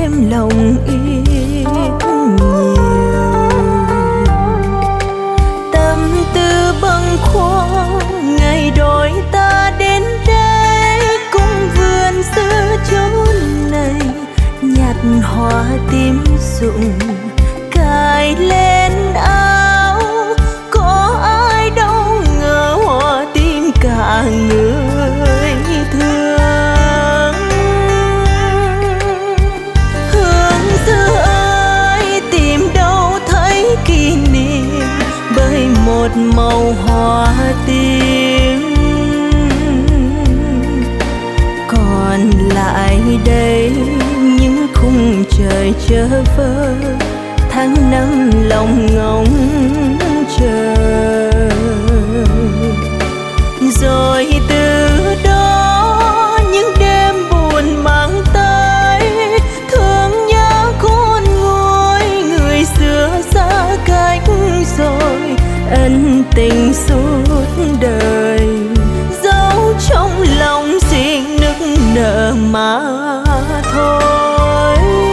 thêm lòng yêu nhiều. Tâm tư bâng khuâng ngày đôi ta đến đây, cung vườn xưa chốn này nhặt hoa tím rụng cài lên áo. Có ai đâu ngờ hoa tím cả người thương. Hương xưa ơi tìm đâu thấy kỷ niệm, bởi một màu hoa tím. Còn lại đây những khung trời chơ vơ, tháng năm lòng ngóng chờ. Rồi từ đó những đêm buồn mang tới, thương nhớ khôn nguôi người xưa xa cách rồi, ân tình suốt đời dấu trong lòng xin nức nở mà thôi.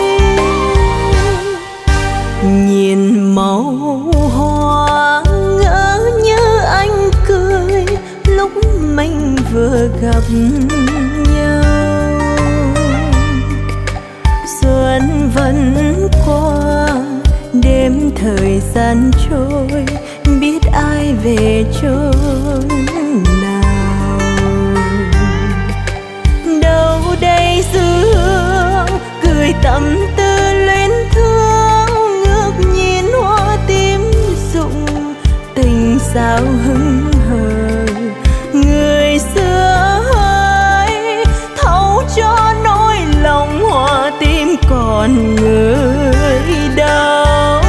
Nhìn màu hoa ngỡ như anh cười lúc mình vừa gặp nhau. Xuân vẫn qua đêm thời gian trôi, biết ai về chốn nào. Đâu đây dư hương gửi tâm tư luyến thương, ngước nhìn hoa tím rụng tình sao hững hờ. Người xưa ơi thấu cho nỗi lòng hoa tím còn người đâu.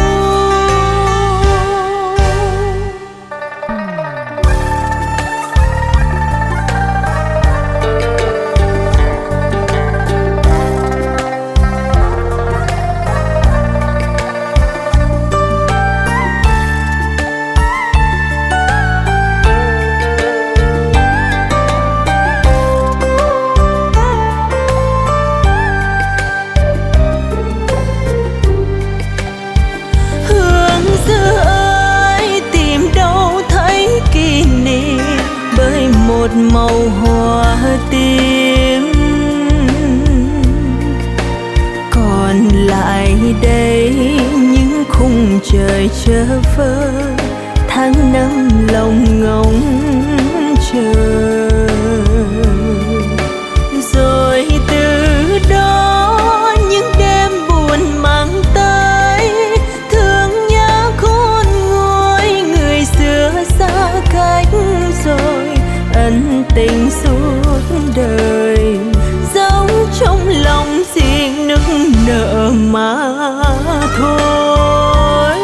Một màu hoa tím. Còn lại đây những khung trời chơ vơ, tháng năm lòng ngóng chờ. Rồi từ đó những đêm buồn mang tới, thương nhớ khôn nguôi người xưa xa cách rồi, ân tình suốt đời dấu trong lòng xin nức nở mà thôi.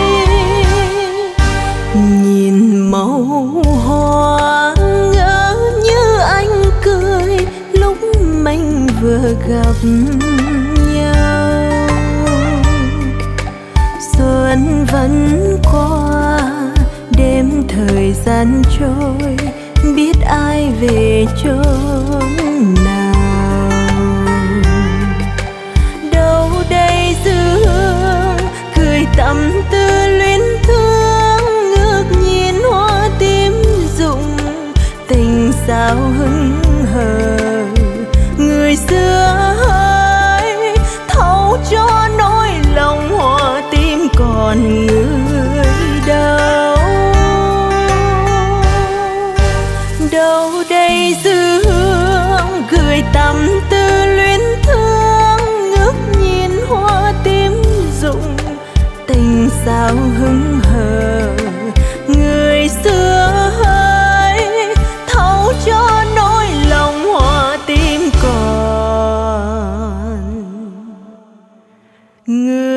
Nhìn màu hoa ngỡ như anh cười lúc mình vừa gặp nhau. Xuân vẫn qua đêm thời gian trôi, biết ai về chốn nào. Đâu đây dư hương gửi tâm tư luyến thương, ngước nhìn hoa tím rụng tình sao hững hờ. Người xưa ơi thấu cho nỗi lòng hoa tím còn người đâu. Đâu đây dư hương gửi tâm tư luyến thương, ngước nhìn hoa tím rụng tình sao hững hờ. Người xưa ơi thấu cho nỗi lòng hoa tím còn người